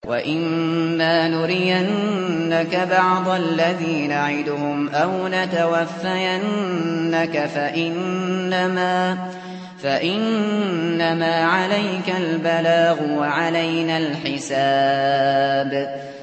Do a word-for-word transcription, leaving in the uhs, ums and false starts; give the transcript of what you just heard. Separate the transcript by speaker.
Speaker 1: وَإِمَّا نُرِيَنَّكَ بَعْضَ الَّذِي نَعِدُهُمْ أَوْ نَتَوَفَّيَنَّكَ فَإِنَّمَا فَإِنَّمَا عَلَيْكَ الْبَلَاغُ وَعَلَيْنَا الْحِسَابُ